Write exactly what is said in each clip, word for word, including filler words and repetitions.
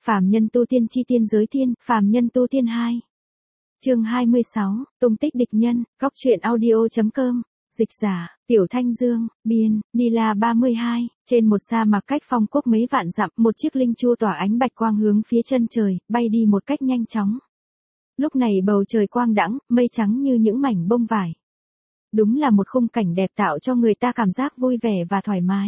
Phàm nhân tu tiên chi tiên giới tiên, phàm nhân tu tiên hai. Chương hai mươi sáu, tung tích địch nhân, góc truyện audio.com, dịch giả, Tiểu Thanh Dương, biên, Nila ba mươi hai, trên một sa mạc cách phong quốc mấy vạn dặm, một chiếc linh chu tỏa ánh bạch quang hướng phía chân trời, bay đi một cách nhanh chóng. Lúc này bầu trời quang đãng, mây trắng như những mảnh bông vải. Đúng là một khung cảnh đẹp tạo cho người ta cảm giác vui vẻ và thoải mái.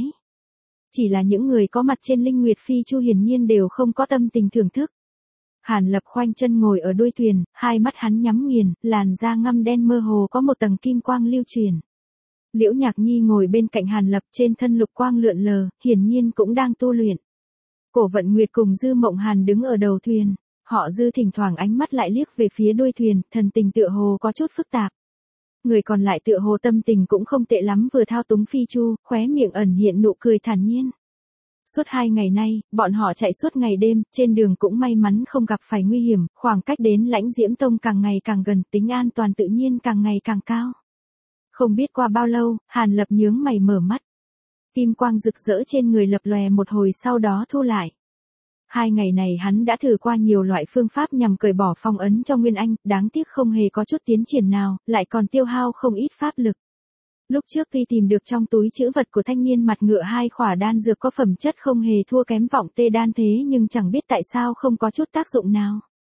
Chỉ là những người có mặt trên Linh Nguyệt Phi Chu hiển nhiên đều không có tâm tình thưởng thức. Hàn Lập khoanh chân ngồi ở đuôi thuyền, hai mắt hắn nhắm nghiền, làn da ngăm đen mơ hồ có một tầng kim quang lưu truyền. Liễu Nhạc Nhi ngồi bên cạnh Hàn Lập, trên thân lục quang lượn lờ, hiển nhiên cũng đang tu luyện. Cổ Vận Nguyệt cùng Dư Mộng Hàn đứng ở đầu thuyền, họ Dư thỉnh thoảng ánh mắt lại liếc về phía đuôi thuyền, thần tình tựa hồ có chút phức tạp. Người còn lại tựa hồ tâm tình cũng không tệ lắm, vừa thao túng phi chu, khóe miệng ẩn hiện nụ cười thản nhiên. Suốt hai ngày nay, bọn họ chạy suốt ngày đêm, trên đường cũng may mắn không gặp phải nguy hiểm, khoảng cách đến Lãnh Diễm Tông càng ngày càng gần, tính an toàn tự nhiên càng ngày càng cao. Không biết qua bao lâu, Hàn Lập nhướng mày mở mắt. Kim quang rực rỡ trên người lập lòe một hồi sau đó thu lại. Hai ngày này hắn đã thử qua nhiều loại phương pháp nhằm cởi bỏ phong ấn cho Nguyên Anh, đáng tiếc không hề có chút tiến triển nào, lại còn tiêu hao không ít pháp lực. Lúc trước khi tìm được trong túi trữ vật của thanh niên mặt ngựa hai khỏa đan dược có phẩm chất không hề thua kém vọng tê đan thế nhưng chẳng biết tại sao không có chút tác dụng nào.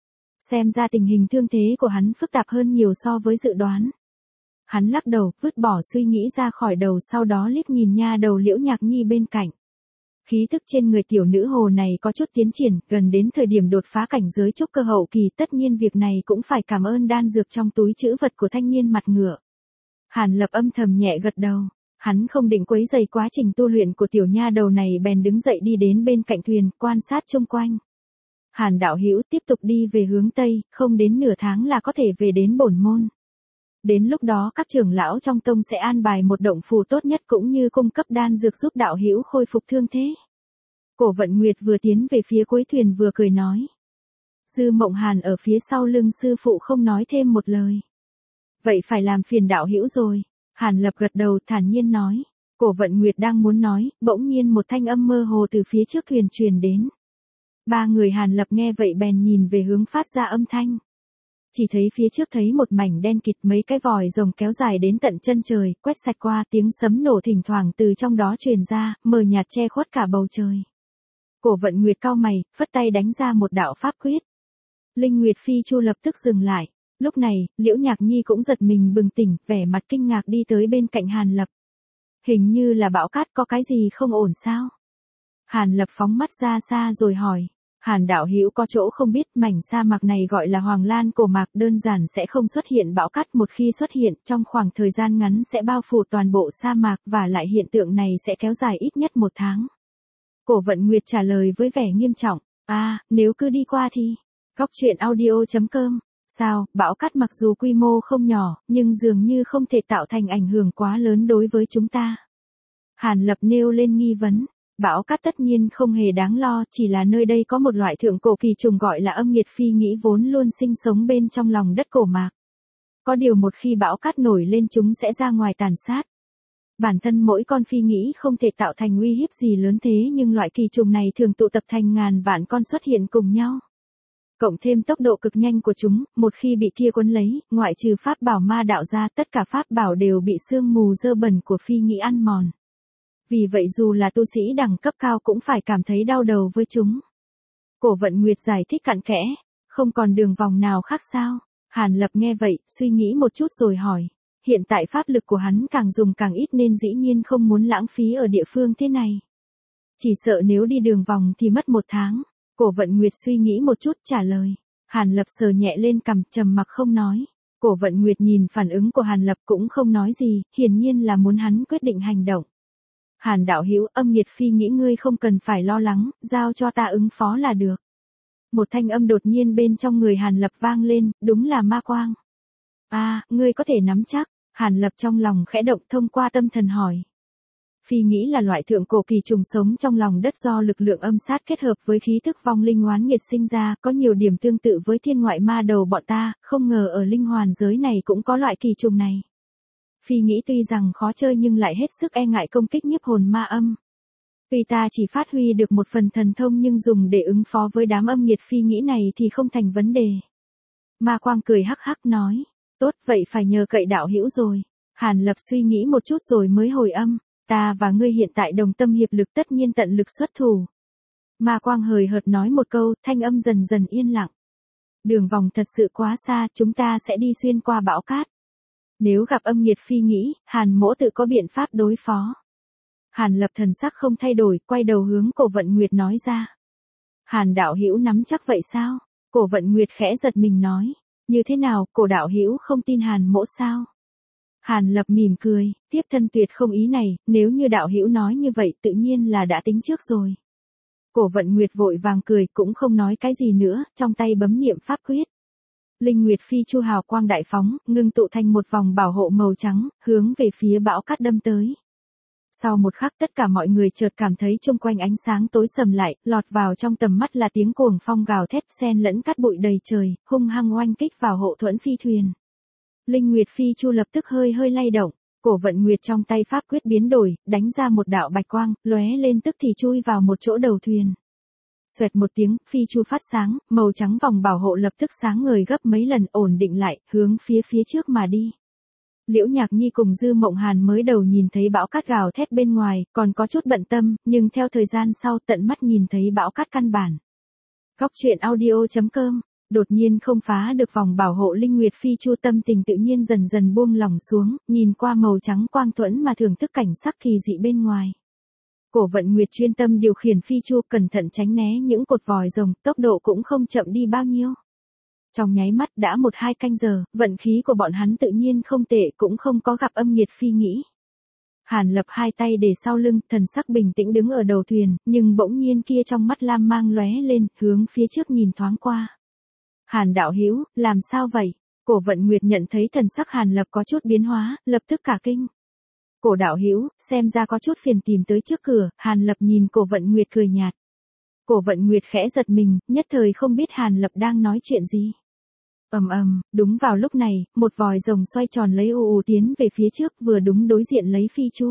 Xem ra tình hình thương thế của hắn phức tạp hơn nhiều so với dự đoán. Hắn lắc đầu, vứt bỏ suy nghĩ ra khỏi đầu, sau đó liếc nhìn nha đầu Liễu Nhạc Nhi bên cạnh. Khí thức trên người tiểu nữ hồ này có chút tiến triển, gần đến thời điểm đột phá cảnh giới trúc cơ hậu kỳ, tất nhiên việc này cũng phải cảm ơn đan dược trong túi trữ vật của thanh niên mặt ngựa. Hàn Lập âm thầm nhẹ gật đầu, hắn không định quấy rầy quá trình tu luyện của tiểu nha đầu này, bèn đứng dậy đi đến bên cạnh thuyền, quan sát xung quanh. Hàn đạo hữu tiếp tục đi về hướng Tây, không đến nửa tháng là có thể về đến bổn môn. Đến lúc đó các trưởng lão trong tông sẽ an bài một động phủ tốt nhất cũng như cung cấp đan dược giúp đạo hữu khôi phục thương thế. Cổ Vận Nguyệt vừa tiến về phía cuối thuyền vừa cười nói. Dư Mộng Hàn ở phía sau lưng sư phụ không nói thêm một lời. Vậy phải làm phiền đạo hữu rồi. Hàn Lập gật đầu thản nhiên nói. Cổ Vận Nguyệt đang muốn nói, bỗng nhiên một thanh âm mơ hồ từ phía trước thuyền truyền đến. Ba người Hàn Lập nghe vậy bèn nhìn về hướng phát ra âm thanh. Chỉ thấy phía trước thấy một mảnh đen kịt, mấy cái vòi rồng kéo dài đến tận chân trời, quét sạch qua, tiếng sấm nổ thỉnh thoảng từ trong đó truyền ra, mờ nhạt che khuất cả bầu trời. Cổ Vận Nguyệt cau mày, phất tay đánh ra một đạo pháp quyết. Linh Nguyệt Phi Chu lập tức dừng lại. Lúc này, Liễu Nhạc Nhi cũng giật mình bừng tỉnh, vẻ mặt kinh ngạc đi tới bên cạnh Hàn Lập. Hình như là bão cát, có cái gì không ổn sao? Hàn Lập phóng mắt ra xa rồi hỏi. Hàn đạo hữu có chỗ không biết, mảnh sa mạc này gọi là Hoàng Lan cổ mạc, đơn giản sẽ không xuất hiện bão cát, một khi xuất hiện trong khoảng thời gian ngắn sẽ bao phủ toàn bộ sa mạc, và lại hiện tượng này sẽ kéo dài ít nhất một tháng. Cổ Vận Nguyệt trả lời với vẻ nghiêm trọng. À, nếu cứ đi qua thì. Góc truyện audio.com. Sao, bão cát mặc dù quy mô không nhỏ, nhưng dường như không thể tạo thành ảnh hưởng quá lớn đối với chúng ta. Hàn Lập nêu lên nghi vấn. Bão cát tất nhiên không hề đáng lo, chỉ là nơi đây có một loại thượng cổ kỳ trùng gọi là âm nghiệt phi nghĩ vốn luôn sinh sống bên trong lòng đất cổ mạc. Có điều một khi bão cát nổi lên chúng sẽ ra ngoài tàn sát. Bản thân mỗi con phi nghĩ không thể tạo thành uy hiếp gì lớn thế nhưng loại kỳ trùng này thường tụ tập thành ngàn vạn con xuất hiện cùng nhau. Cộng thêm tốc độ cực nhanh của chúng, một khi bị kia cuốn lấy, ngoại trừ pháp bảo ma đạo ra, tất cả pháp bảo đều bị sương mù dơ bẩn của phi nghĩ ăn mòn. Vì vậy dù là tu sĩ đẳng cấp cao cũng phải cảm thấy đau đầu với chúng. Cổ Vận Nguyệt giải thích cặn kẽ, không còn đường vòng nào khác sao? Hàn Lập nghe vậy, suy nghĩ một chút rồi hỏi. Hiện tại pháp lực của hắn càng dùng càng ít nên dĩ nhiên không muốn lãng phí ở địa phương thế này. Chỉ sợ nếu đi đường vòng thì mất một tháng. Cổ Vận Nguyệt suy nghĩ một chút trả lời. Hàn Lập sờ nhẹ lên cằm, trầm mặc không nói. Cổ Vận Nguyệt nhìn phản ứng của Hàn Lập cũng không nói gì, hiển nhiên là muốn hắn quyết định hành động. Hàn đạo hữu, âm nghiệt phi nghĩ ngươi không cần phải lo lắng, giao cho ta ứng phó là được. Một thanh âm đột nhiên bên trong người Hàn Lập vang lên, đúng là ma quang. À, ngươi có thể nắm chắc. Hàn Lập trong lòng khẽ động, thông qua tâm thần hỏi. Phi nghĩ là loại thượng cổ kỳ trùng sống trong lòng đất do lực lượng âm sát kết hợp với khí thức vong linh oán nghiệt sinh ra, có nhiều điểm tương tự với thiên ngoại ma đầu bọn ta, không ngờ ở linh hoàn giới này cũng có loại kỳ trùng này. Phi nghĩ tuy rằng khó chơi nhưng lại hết sức e ngại công kích nhiếp hồn ma âm. Tuy ta chỉ phát huy được một phần thần thông nhưng dùng để ứng phó với đám âm nghiệt phi nghĩ này thì không thành vấn đề. Ma Quang cười hắc hắc nói, tốt vậy phải nhờ cậy đạo hữu rồi. Hàn Lập suy nghĩ một chút rồi mới hồi âm, ta và ngươi hiện tại đồng tâm hiệp lực tất nhiên tận lực xuất thủ. Ma Quang hời hợt nói một câu, thanh âm dần dần yên lặng. Đường vòng thật sự quá xa, chúng ta sẽ đi xuyên qua bão cát. Nếu gặp âm nghiệt phi nghĩ, Hàn mỗ tự có biện pháp đối phó. Hàn Lập thần sắc không thay đổi, quay đầu hướng Cổ Vận Nguyệt nói ra. Hàn đạo hữu nắm chắc vậy sao? Cổ Vận Nguyệt khẽ giật mình nói. Như thế nào, Cổ đạo hữu không tin Hàn mỗ sao? Hàn Lập mỉm cười, tiếp thân tuyệt không ý này, nếu như đạo hữu nói như vậy tự nhiên là đã tính trước rồi. Cổ Vận Nguyệt vội vàng cười cũng không nói cái gì nữa, trong tay bấm niệm pháp quyết. Linh Nguyệt Phi Chu hào quang đại phóng, ngưng tụ thành một vòng bảo hộ màu trắng, hướng về phía bão cát đâm tới. Sau một khắc tất cả mọi người chợt cảm thấy xung quanh ánh sáng tối sầm lại, lọt vào trong tầm mắt là tiếng cuồng phong gào thét xen lẫn cát bụi đầy trời, hung hăng oanh kích vào hộ thuẫn phi thuyền. Linh Nguyệt Phi Chu lập tức hơi hơi lay động, Cổ Vận Nguyệt trong tay pháp quyết biến đổi, đánh ra một đạo bạch quang, lóe lên tức thì chui vào một chỗ đầu thuyền. Xoẹt một tiếng, Phi Chu phát sáng, màu trắng vòng bảo hộ lập tức sáng ngời gấp mấy lần, ổn định lại, hướng phía phía trước mà đi. Liễu Nhạc Nhi cùng Dư Mộng Hàn mới đầu nhìn thấy bão cát gào thét bên ngoài, còn có chút bận tâm, nhưng theo thời gian sau tận mắt nhìn thấy bão cát căn bản. Góc truyện audio chấm com, đột nhiên không phá được vòng bảo hộ Linh Nguyệt Phi Chu tâm tình tự nhiên dần dần buông lỏng xuống, nhìn qua màu trắng quang thuẫn mà thưởng thức cảnh sắc kỳ dị bên ngoài. Cổ Vận Nguyệt chuyên tâm điều khiển Phi Chu cẩn thận tránh né những cột vòi rồng, tốc độ cũng không chậm đi bao nhiêu. Trong nháy mắt đã một hai canh giờ, vận khí của bọn hắn tự nhiên không tệ cũng không có gặp âm nghiệt phi nghĩ. Hàn Lập hai tay để sau lưng, thần sắc bình tĩnh đứng ở đầu thuyền, nhưng bỗng nhiên kia trong mắt lam mang lóe lên, hướng phía trước nhìn thoáng qua. Hàn đạo hữu, làm sao vậy? Cổ Vận Nguyệt nhận thấy thần sắc Hàn Lập có chút biến hóa, lập tức cả kinh. Cổ đạo hữu, xem ra có chút phiền tìm tới trước cửa, Hàn Lập nhìn Cổ Vận Nguyệt cười nhạt. Cổ Vận Nguyệt khẽ giật mình, nhất thời không biết Hàn Lập đang nói chuyện gì. Ầm ầm, đúng vào lúc này, một vòi rồng xoay tròn lấy ù ù tiến về phía trước, vừa đúng đối diện lấy Phi Chu.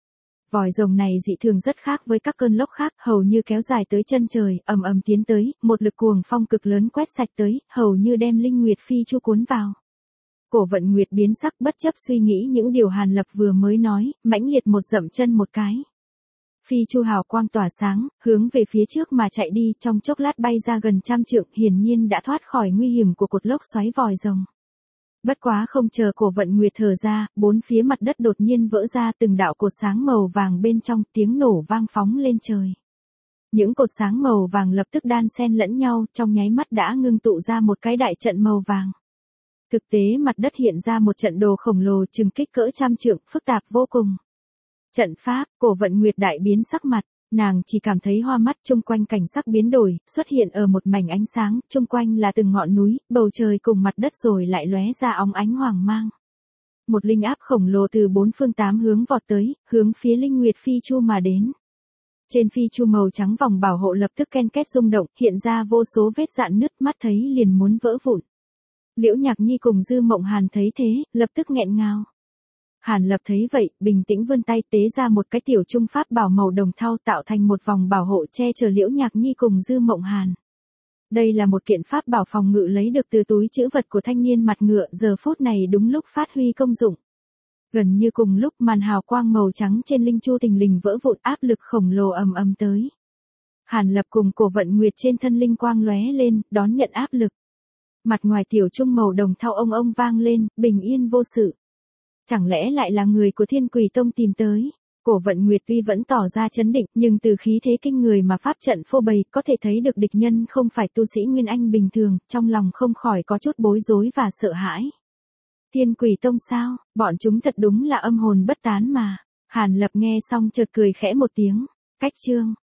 Vòi rồng này dị thường rất khác với các cơn lốc khác, hầu như kéo dài tới chân trời, ầm ầm tiến tới, một lực cuồng phong cực lớn quét sạch tới, hầu như đem Linh Nguyệt Phi Chu cuốn vào. Cổ Vận Nguyệt biến sắc bất chấp suy nghĩ những điều Hàn Lập vừa mới nói, mãnh liệt một dậm chân một cái. Phi Chu hào quang tỏa sáng, hướng về phía trước mà chạy đi, trong chốc lát bay ra gần trăm trượng, hiển nhiên đã thoát khỏi nguy hiểm của cột lốc xoáy vòi rồng. Bất quá không chờ Cổ Vận Nguyệt thở ra, bốn phía mặt đất đột nhiên vỡ ra từng đạo cột sáng màu vàng bên trong, tiếng nổ vang phóng lên trời. Những cột sáng màu vàng lập tức đan xen lẫn nhau, trong nháy mắt đã ngưng tụ ra một cái đại trận màu vàng. Thực tế mặt đất hiện ra một trận đồ khổng lồ chừng kích cỡ trăm trượng, phức tạp vô cùng. Trận pháp, Cổ Vận Nguyệt đại biến sắc mặt, nàng chỉ cảm thấy hoa mắt, chung quanh cảnh sắc biến đổi, xuất hiện ở một mảnh ánh sáng, chung quanh là từng ngọn núi, bầu trời cùng mặt đất rồi lại lóe ra óng ánh hoàng mang. Một linh áp khổng lồ từ bốn phương tám hướng vọt tới, hướng phía Linh Nguyệt Phi Chu mà đến. Trên Phi Chu màu trắng vòng bảo hộ lập tức ken két rung động, hiện ra vô số vết rạn nứt, mắt thấy liền muốn vỡ vụn. Liễu Nhạc Nhi cùng Dư Mộng Hàn thấy thế, lập tức nghẹn ngào. Hàn Lập thấy vậy, bình tĩnh vươn tay tế ra một cái tiểu trung pháp bảo màu đồng thau tạo thành một vòng bảo hộ che chở Liễu Nhạc Nhi cùng Dư Mộng Hàn. Đây là một kiện pháp bảo phòng ngự lấy được từ túi trữ vật của thanh niên mặt ngựa, giờ phút này đúng lúc phát huy công dụng. Gần như cùng lúc màn hào quang màu trắng trên linh chu thình lình vỡ vụn, áp lực khổng lồ ầm ầm tới. Hàn Lập cùng Cổ Vận Nguyệt trên thân linh quang lóe lên, đón nhận áp lực. Mặt ngoài tiểu trung màu đồng thau ông ông vang lên, bình yên vô sự. Chẳng lẽ lại là người của Thiên Quỷ Tông tìm tới? Cổ Vận Nguyệt tuy vẫn tỏ ra chấn định, nhưng từ khí thế kinh người mà pháp trận phô bày, có thể thấy được địch nhân không phải tu sĩ Nguyên Anh bình thường, trong lòng không khỏi có chút bối rối và sợ hãi. Thiên Quỷ Tông sao? Bọn chúng thật đúng là âm hồn bất tán mà. Hàn Lập nghe xong chợt cười khẽ một tiếng. Cách chương